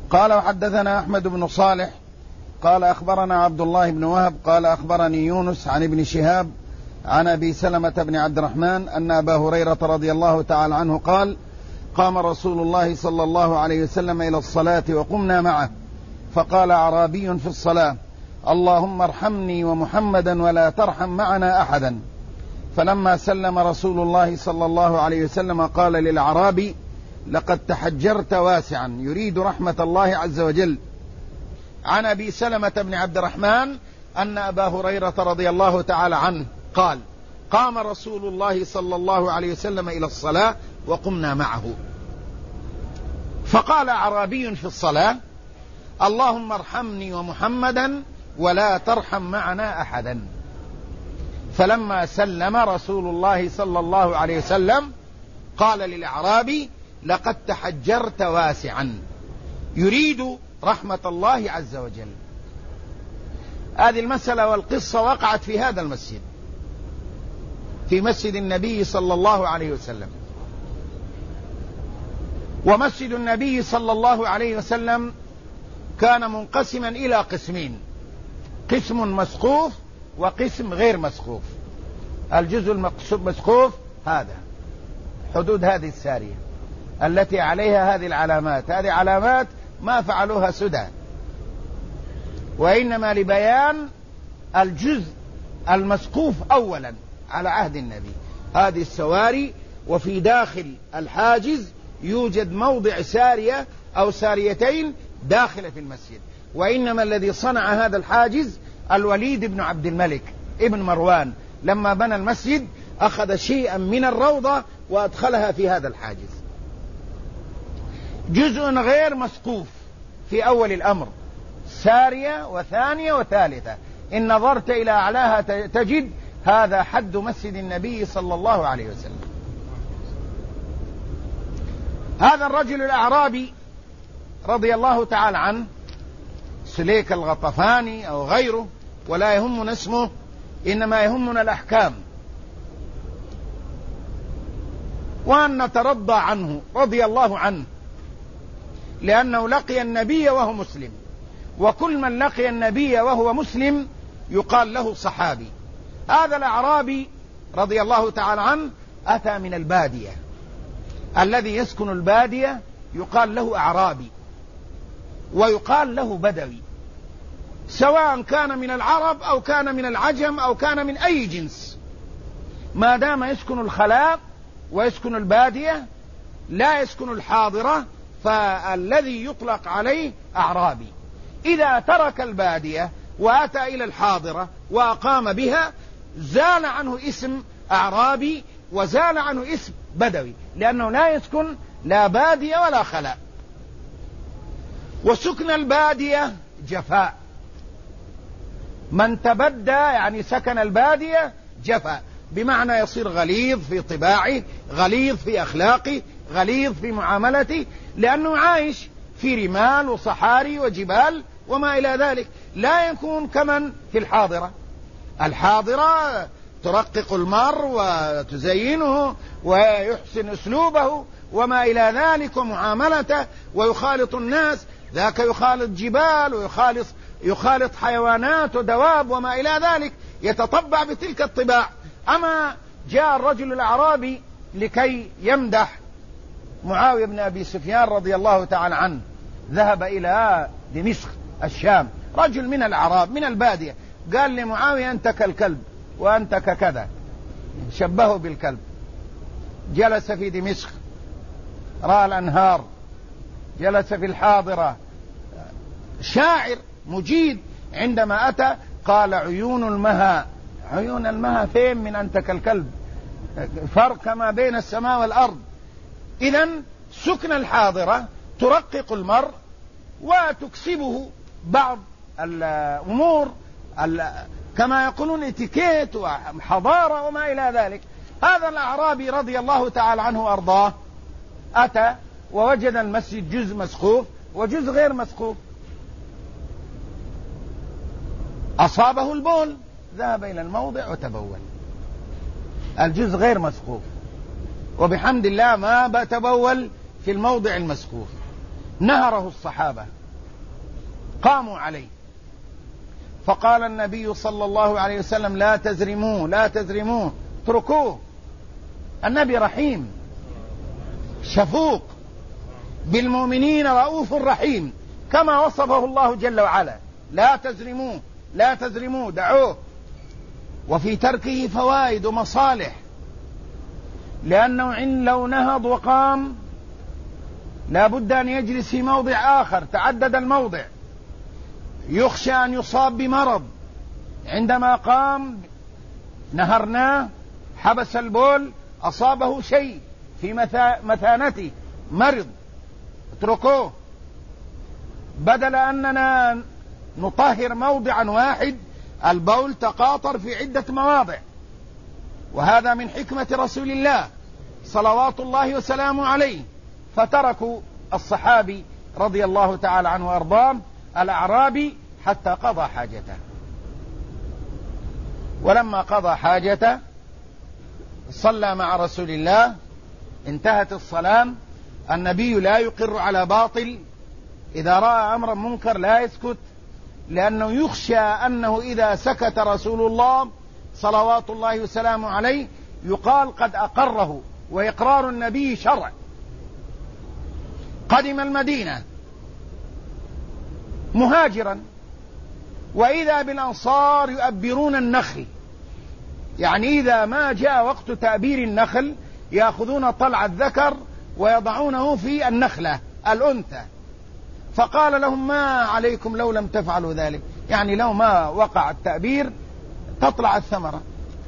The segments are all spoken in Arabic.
قال وحدثنا أحمد بن صالح قال أخبرنا عبد الله بن وهب قال أخبرني يونس عن ابن شهاب عن أبي سلمة بن عبد الرحمن أن أبا هريرة رضي الله تعالى عنه قال قام رسول الله صلى الله عليه وسلم إلى الصلاة وقمنا معه فقال أعرابي في الصلاة اللهم ارحمني ومحمدا ولا ترحم معنا أحدا. فلما سلم رسول الله صلى الله عليه وسلم قال للأعرابي لقد تحجرت واسعا يريد رحمة الله عز وجل. عن أبي سلمة بن عبد الرحمن أن أبا هريرة رضي الله تعالى عنه قال قام رسول الله صلى الله عليه وسلم إلى الصلاة وقمنا معه فقال أعرابي في الصلاة اللهم ارحمني ومحمدا ولا ترحم معنا أحدا. فلما سلم رسول الله صلى الله عليه وسلم قال للأعرابي لقد تحجرت واسعا يريد رحمة الله عز وجل. هذه المسألة والقصة وقعت في هذا المسجد، في مسجد النبي صلى الله عليه وسلم. ومسجد النبي صلى الله عليه وسلم كان منقسما إلى قسمين، قسم مسقوف وقسم غير مسقوف. الجزء المسقوف هذا حدود هذه السارية التي عليها هذه العلامات، هذه علامات ما فعلوها سدى، وإنما لبيان الجزء المسقوف أولا على عهد النبي. هذه السواري، وفي داخل الحاجز يوجد موضع سارية أو ساريتين داخل في المسجد. وإنما الذي صنع هذا الحاجز الوليد بن عبد الملك ابن مروان، لما بنى المسجد أخذ شيئا من الروضة وأدخلها في هذا الحاجز. جزء غير مسقوف في أول الأمر، سارية وثانية وثالثة، إن نظرت إلى أعلاها تجد هذا حد مسجد النبي صلى الله عليه وسلم. هذا الرجل الأعرابي رضي الله تعالى عنه سليك الغطفاني أو غيره، ولا يهمنا اسمه، إنما يهمنا الأحكام، وأن نترضى عنه رضي الله عنه، لأنه لقي النبي وهو مسلم، وكل من لقي النبي وهو مسلم يقال له صحابي. هذا الأعرابي رضي الله تعالى عنه أتى من البادية، الذي يسكن البادية يقال له أعرابي ويقال له بدوي، سواء كان من العرب أو كان من العجم أو كان من أي جنس، ما دام يسكن الخلاء ويسكن البادية لا يسكن الحاضرة، فالذي يطلق عليه أعرابي. إذا ترك البادية وأتى إلى الحاضرة وأقام بها زال عنه اسم أعرابي وزال عنه اسم بدوي، لأنه لا يسكن لا بادية ولا خلاء. وسكن البادية جفاء، من تبدى يعني سكن البادية جفاء، بمعنى يصير غليظ في طباعه، غليظ في أخلاقه، غليظ في معاملته، لأنه عايش في رمال وصحاري وجبال وما إلى ذلك، لا يكون كمن في الحاضرة. الحاضرة ترقق المر وتزينه ويحسن أسلوبه وما إلى ذلك ومعاملته، ويخالط الناس، ذاك يخالط جبال ويخالط حيوانات ودواب وما إلى ذلك، يتطبع بتلك الطباع. أما جاء الرجل الأعرابي لكي يمدح معاوية بن أبي سفيان رضي الله تعالى عنه، ذهب إلى دمشق الشام، رجل من الأعراب من البادية، قال لمعاوية أنت كالكلب وأنت ككذا، شبهه بالكلب. جلس في دمشق رأى الأنهار، جلس في الحاضرة، شاعر مجيد. عندما أتى قال عيون المها، عيون المها فين من أنت كالكلب، فرق ما بين السماء والأرض. إذن سكن الحاضرة ترقق المرء وتكسبه بعض الأمور كما يقولون اتيكيت وحضارة وما إلى ذلك. هذا الأعرابي رضي الله تعالى عنه وأرضاه أتى ووجد المسجد جزء مسقوف وجزء غير مسقوف، أصابه البول ذهب إلى الموضع وتبول، الجزء غير مسقوف، وبحمد الله ما تبول في الموضع المسقوف. نهره الصحابة، قاموا عليه، فقال النبي صلى الله عليه وسلم: لا تزرموه لا تزرموه، اتركوه. النبي رحيم شفوق بالمؤمنين رؤوف رحيم، كما وصفه الله جل وعلا: لا تزرموه لا تزرموه، دعوه. وفي تركه فوائد ومصالح، لأنه لو نهض وقام لا بد أن يجلس في موضع آخر، تعدد الموضع، يخشى أن يصاب بمرض. عندما قام نهرناه، حبس البول، أصابه شيء في مثانته، مرض، اتركوه. بدل أننا نطهر موضعا واحد، البول تقاطر في عدة مواضع، وهذا من حكمة رسول الله صلوات الله وسلامه عليه. فتركوا الصحابي رضي الله تعالى عنه وأرضاه الأعرابي حتى قضى حاجته. ولما قضى حاجته صلى مع رسول الله، انتهت الصلاة. النبي لا يقر على باطل، إذا رأى أمرا منكر لا يسكت، لأنه يخشى أنه إذا سكت رسول الله صلوات الله وسلامه عليه يقال قد أقره، وإقرار النبي شرع. قدم المدينة مهاجرا، وإذا بالأنصار يؤبرون النخل، يعني إذا ما جاء وقت تأبير النخل يأخذون طلع الذكر ويضعونه في النخلة الأنثى. فقال لهم: ما عليكم لو لم تفعلوا ذلك، يعني لو ما وقع التأبير تطلع الثمرة.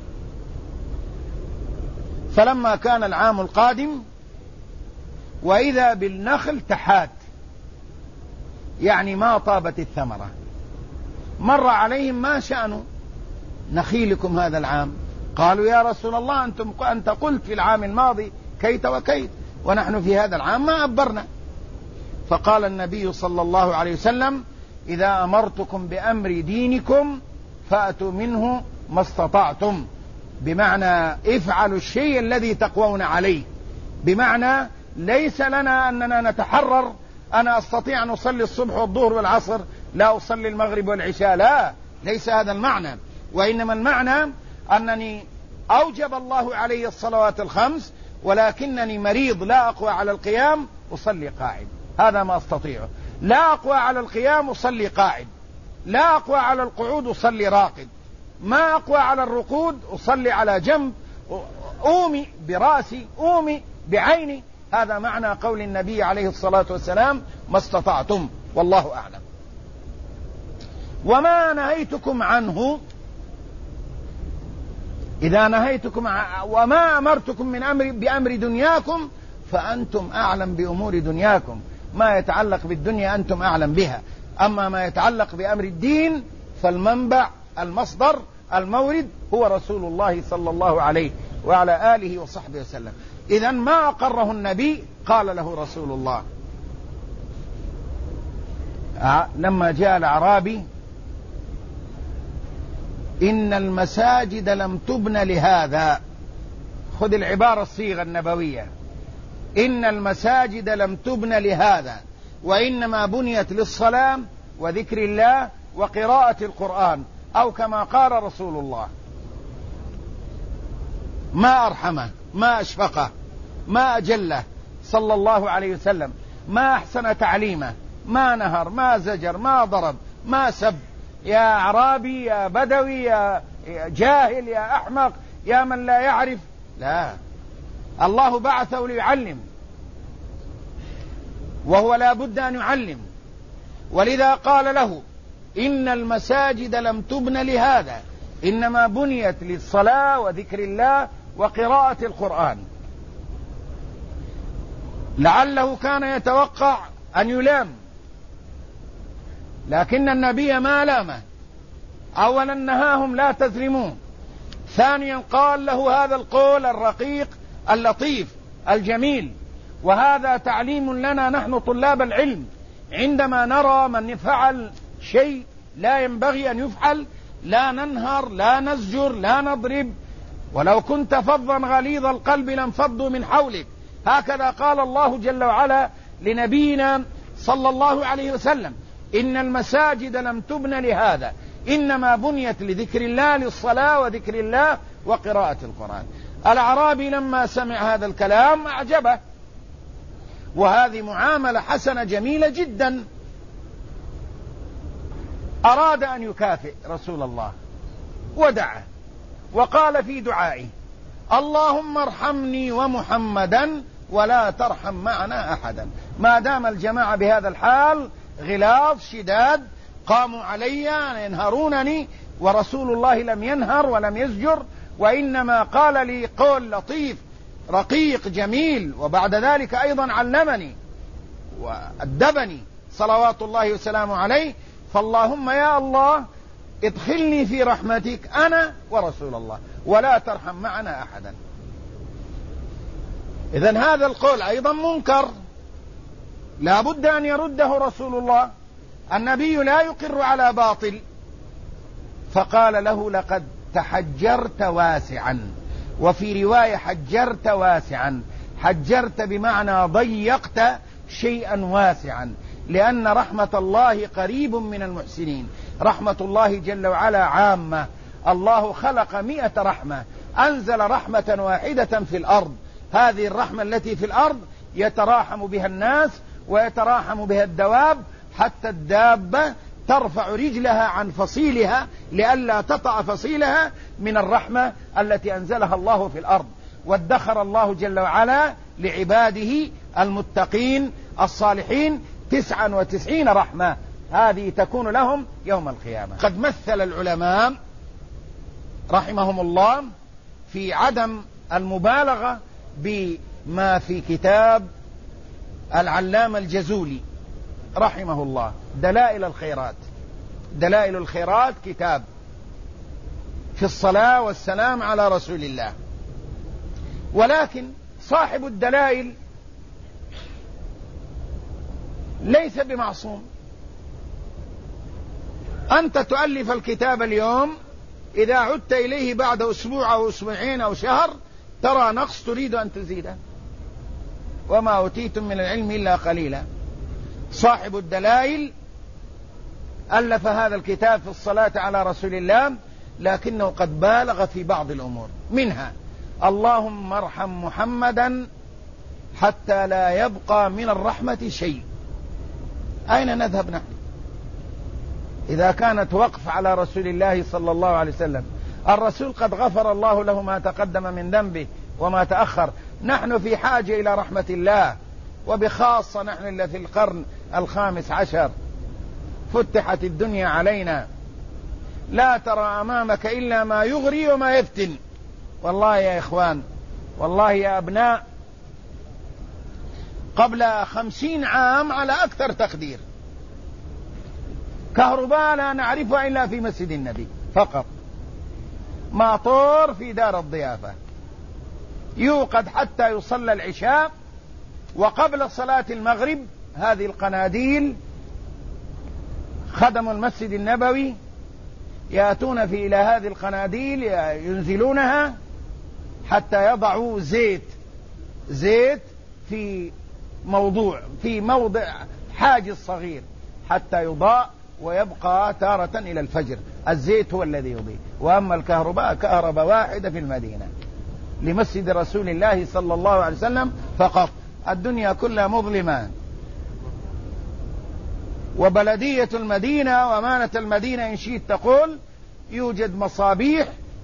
فلما كان العام القادم وإذا بالنخل تحات، يعني ما طابت الثمرة. مر عليهم: ما شأن نخيلكم هذا العام؟ قالوا: يا رسول الله أنت قلت في العام الماضي كيت وكيت، ونحن في هذا العام ما أبرنا. فقال النبي صلى الله عليه وسلم: إذا أمرتكم بأمر دينكم فأتوا منه ما استطعتم، بمعنى افعلوا الشيء الذي تقوون عليه، بمعنى ليس لنا أننا نتحرر: أنا أستطيع أن أصلي الصبح والظهر والعصر، لا أصلي المغرب والعشاء، لا، ليس هذا المعنى. وإنما المعنى أنني أوجب الله علي الصلوات الخمس، ولكنني مريض لا أقوى على القيام، أصلي قاعد، هذا ما أستطيعه. لا أقوى على القيام، أصلي قاعد. لا أقوى على القعود، أصلي راقد. ما أقوى على الركود، أصلي على جنب، أومي برأسي، أومي بعيني. هذا معنى قول النبي عليه الصلاة والسلام: ما استطعتم، والله أعلم. وما نهيتكم عنه، إذا نهيتكم وما أمرتكم من بأمر دنياكم فأنتم أعلم بأمور دنياكم، ما يتعلق بالدنيا أنتم أعلم بها، أما ما يتعلق بأمر الدين فالمنبع، المصدر، المورد هو رسول الله صلى الله عليه وعلى آله وصحبه وسلم. إذن ما أقره النبي قال له رسول الله. لما جاء الأعرابي: إن المساجد لم تبن لهذا، خذ العبارة الصيغة النبوية: إن المساجد لم تبن لهذا، وإنما بنيت للصلاة وذكر الله وقراءة القرآن، أو كما قال رسول الله. ما أرحمه، ما أشفقه، ما أجله صلى الله عليه وسلم، ما أحسن تعليمه، ما نهر، ما زجر، ما ضرب، ما سب. يا أعرابي، يا بدوي، يا جاهل، يا أحمق، يا من لا يعرف، لا، الله بعثه ليعلم، وهو لا بد أن يعلم. ولذا قال له: إن المساجد لم تبن لهذا، إنما بنيت للصلاة وذكر الله وقراءة القرآن. لعله كان يتوقع أن يلام، لكن النبي ما لامه. أولا نهاهم: لا تزرموه. ثانيا قال له هذا القول الرقيق اللطيف الجميل، وهذا تعليم لنا نحن طلاب العلم، عندما نرى من فعل شيء لا ينبغي أن يفعل لا ننهر، لا نزجر، لا نضرب. ولو كنت فظا غليظ القلب لانفضوا من حولك، هكذا قال الله جل وعلا لنبينا صلى الله عليه وسلم: إن المساجد لم تبن لهذا، إنما بنيت لذكر الله، للصلاة وذكر الله وقراءة القرآن. الأعرابي لما سمع هذا الكلام أعجبه، وهذه معاملة حسنة جميلة جدا. أراد أن يكافئ رسول الله ودعا وقال في دعائه: اللهم ارحمني ومحمدا ولا ترحم معنا أحدا. ما دام الجماعة بهذا الحال غلاظ شداد قاموا علي ينهرونني، ورسول الله لم ينهر ولم يزجر، وإنما قال لي قول لطيف رقيق جميل، وبعد ذلك أيضا علمني وأدبني صلوات الله وسلامه عليه. فاللهم يا الله ادخلني في رحمتك أنا ورسول الله ولا ترحم معنا أحدا. إذن هذا القول أيضا منكر، لا بد أن يرده رسول الله. النبي لا يقر على باطل، فقال له: لقد تحجرت واسعا، وفي رواية حجرت واسعا. حجرت بمعنى ضيقت شيئا واسعا، لأن رحمة الله قريب من المحسنين. رحمة الله جل وعلا عامة، الله خلق 100 رحمة، أنزل رحمة واحدة في الأرض. هذه الرحمة التي في الأرض يتراحم بها الناس ويتراحم بها الدواب، حتى الدابة ترفع رجلها عن فصيلها لئلا تطأ فصيلها من الرحمة التي أنزلها الله في الأرض. وادخر الله جل وعلا لعباده المتقين الصالحين 99 رحمة، هذه تكون لهم يوم القيامة. قد مثل العلماء رحمهم الله في عدم المبالغة بما في كتاب العلامة الجزولي رحمه الله، دلائل الخيرات. دلائل الخيرات كتاب في الصلاة والسلام على رسول الله، ولكن صاحب الدلائل ليس بمعصوم. أنت تؤلف الكتاب اليوم، إذا عدت إليه بعد أسبوع أو أسبوعين أو شهر ترى نقص تريد أن تزيده، وما أوتيتم من العلم إلا قليلا. صاحب الدلائل ألف هذا الكتاب في الصلاة على رسول الله، لكنه قد بالغ في بعض الأمور، منها: اللهم ارحم محمدا حتى لا يبقى من الرحمة شيء. أين نذهب نحن إذا كانت وقف على رسول الله صلى الله عليه وسلم؟ الرسول قد غفر الله له ما تقدم من ذنبه وما تأخر. نحن في حاجة إلى رحمة الله، وبخاصة نحن اللي في القرن 15 فتحت الدنيا علينا، لا ترى أمامك إلا ما يغري وما يفتن. والله يا إخوان، والله يا أبناء، قبل 50 عام على أكثر تقدير كهرباء لا نعرفها إلا في مسجد النبي فقط، ماطور في دار الضيافة يوقد حتى يصلى العشاء، وقبل صلاة المغرب هذه القناديل خدم المسجد النبوي يأتون إلى هذه القناديل ينزلونها حتى يضعوا زيت في موضع حاجز صغير حتى يضاء ويبقى تارة إلى الفجر. الزيت هو الذي يضيء، وأما الكهرباء كهرباء واحدة في المدينة لمسجد رسول الله صلى الله عليه وسلم فقط. الدنيا كلها مظلمة. وبلدية المدينة وأمانة المدينة إن شئت تقول يوجد مصابيح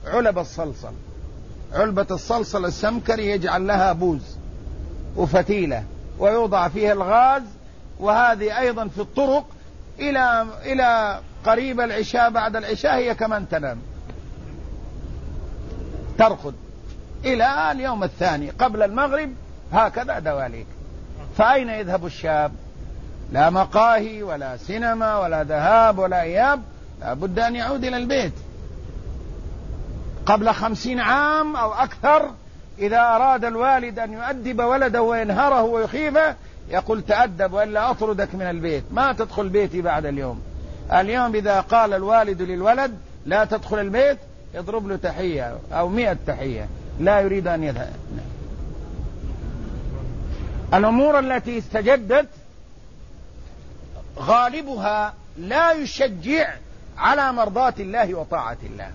علبة الصلصل السمكري يجعل لها بوز وفتيلة ويوضع فيها الغاز، وهذه أيضا في الطرق إلى قريب العشاء، بعد العشاء هي كمان تنام ترقد إلى اليوم الثاني قبل المغرب، هكذا دواليك. فأين يذهب الشاب؟ لا مقاهي ولا سينما ولا ذهاب ولا إياب، لا بد أن يعود إلى البيت. قبل 50 عام أو أكثر إذا أراد الوالد أن يؤدب ولده وينهره ويخيفه يقول: تأدب وإلا أطردك من البيت، ما تدخل بيتي بعد اليوم. اليوم إذا قال الوالد للولد لا تدخل البيت يضرب له تحية أو 100 تحية، لا يريد أن يذهب. الأمور التي استجدت غالبها لا يشجع على مرضاة الله وطاعة الله.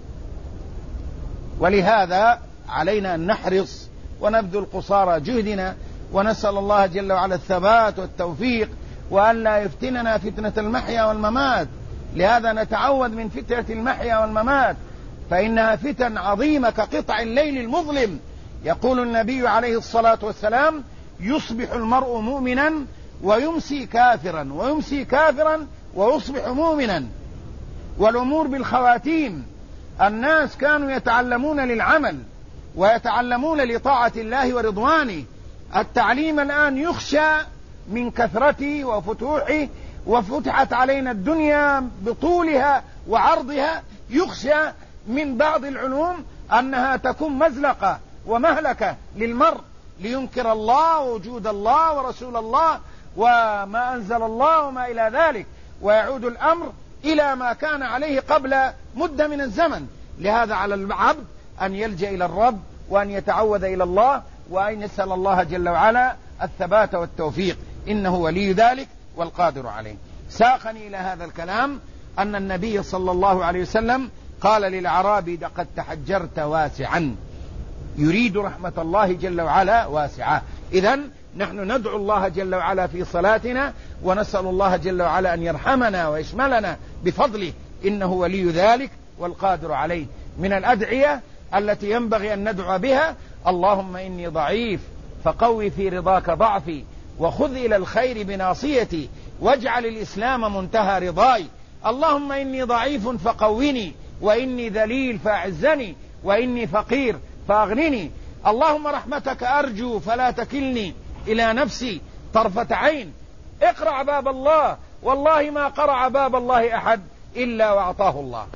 ولهذا علينا أن نحرص ونبذل قصارى جهدنا، ونسأل الله جل وعلا الثبات والتوفيق، وأن لا يفتننا فتنة المحيا والممات. لهذا نتعوذ من فتنة المحيا والممات، فإنها فتن عظيمة كقطع الليل المظلم. يقول النبي عليه الصلاة والسلام: يصبح المرء مؤمنا ويمسي كافرا، ويمسي كافرا ويصبح مؤمنا. والأمور بالخواتيم. الناس كانوا يتعلمون للعمل ويتعلمون لطاعة الله ورضوانه. التعليم الآن يخشى من كثرته وفتوحه، وفتحت علينا الدنيا بطولها وعرضها، يخشى من بعض العلوم أنها تكون مزلقة ومهلكة للمرء، لينكر الله ووجود الله ورسول الله وما أنزل الله وما إلى ذلك، ويعود الأمر إلى ما كان عليه قبل مدة من الزمن. لهذا على العبد أن يلجأ إلى الرب، وأن يتعوذ إلى الله، وأن يسأل الله جل وعلا الثبات والتوفيق، إنه ولي ذلك والقادر عليه. ساقني إلى هذا الكلام أن النبي صلى الله عليه وسلم قال للأعرابي: لقد تحجرت واسعا، يريد رحمة الله جل وعلا واسعة. إذن نحن ندعو الله جل وعلا في صلاتنا، ونسأل الله جل وعلا أن يرحمنا ويشملنا بفضله، إنه ولي ذلك والقادر عليه. من الأدعية التي ينبغي أن ندعو بها: اللهم إني ضعيف فقوي في رضاك ضعفي، وخذ إلى الخير بناصيتي، واجعل الإسلام منتهى رضاي. اللهم إني ضعيف فقويني، وإني ذليل فأعزني، وإني فقير فأغنني. اللهم رحمتك أرجو فلا تكلني إلى نفسي طرفة عين. اقرع باب الله، والله ما قرع باب الله أحد إلا وأعطاه الله.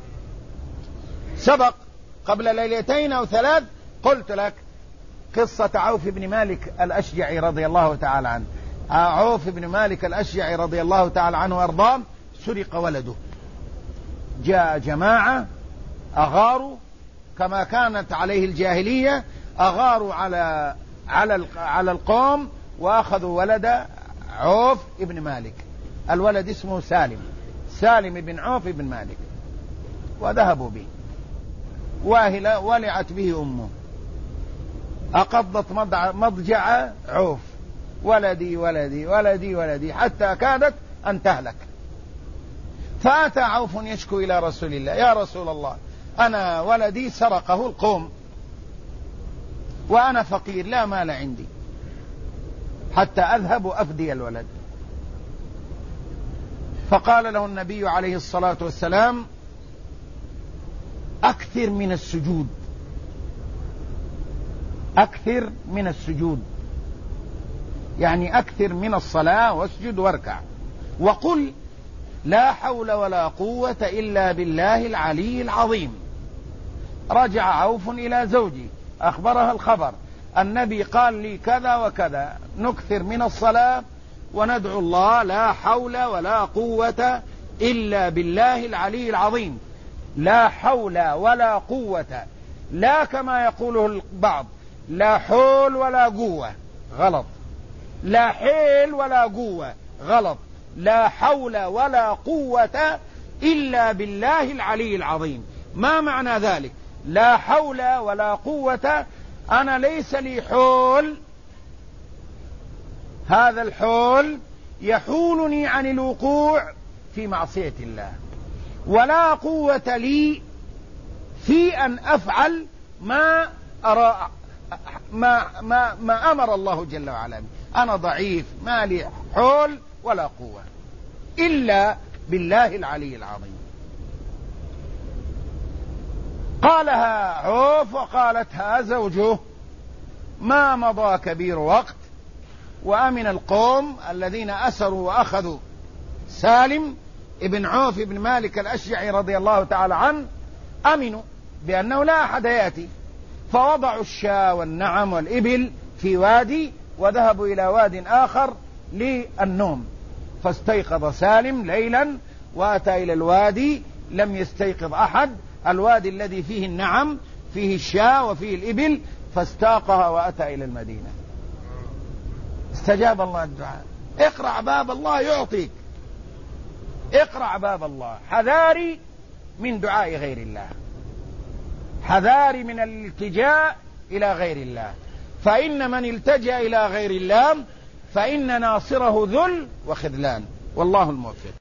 سبق قبل ليلتين أو ثلاث قلت لك قصة عوف بن مالك الأشجعي رضي الله تعالى عنه. عوف بن مالك الأشجعي رضي الله تعالى عنه وأرضاه سرق ولده. جاء جماعة أغاروا كما كانت عليه الجاهلية، أغاروا على القوم، وأخذوا ولد عوف بن مالك. الولد اسمه سالم بن عوف بن مالك، وذهبوا به. واهلة ولعت به أمه، أقضت مضجع عوف: ولدي ولدي ولدي ولدي، حتى كادت أن تهلك. فأتى عوف يشكو إلى رسول الله: يا رسول الله، أنا ولدي سرقه القوم، وأنا فقير لا مال عندي حتى أذهب وأفدي الولد. فقال له النبي عليه الصلاة والسلام: أكثر من السجود، أكثر من السجود، يعني أكثر من الصلاة، واسجد واركع، وقل لا حول ولا قوة إلا بالله العلي العظيم. رجع عوف إلى زوجي، أخبرها الخبر: النبي قال لي كذا وكذا، نكثر من الصلاة وندعو الله لا حول ولا قوة إلا بالله العلي العظيم. لا حول ولا قوة، لا كما يقوله البعض لا حول ولا قوة، غلط. لا حيل ولا قوة، غلط. لا حول ولا قوة إلا بالله العلي العظيم. ما معنى ذلك؟ لا حول ولا قوة، أنا ليس لي حول، هذا الحول يحولني عن الوقوع في معصية الله، ولا قوة لي في أن أفعل ما أمر الله جل وعلا به. أنا ضعيف، ما لي حول ولا قوة إلا بالله العلي العظيم. قالها عوف وقالتها زوجه. ما مضى كبير وقت، وأمن القوم الذين أسروا وأخذوا سالم ابن عوف بن مالك الأشجعي رضي الله تعالى عنه، أمنوا بأنه لا أحد يأتي، فوضعوا الشاة والنعم والإبل في وادي، وذهبوا إلى واد آخر للنوم. فاستيقظ سالم ليلا وأتى إلى الوادي، لم يستيقظ أحد، الوادي الذي فيه النعم، فيه الشاة وفيه الإبل، فاستاقها وأتى إلى المدينة. استجاب الله الدعاء. اقرع باب الله يعطيك، اقرع باب الله، حذاري من دعاء غير الله، حذاري من الالتجاء إلى غير الله، فإن من التجأ إلى غير الله فإن ناصره ذل وخذلان، والله الموفق.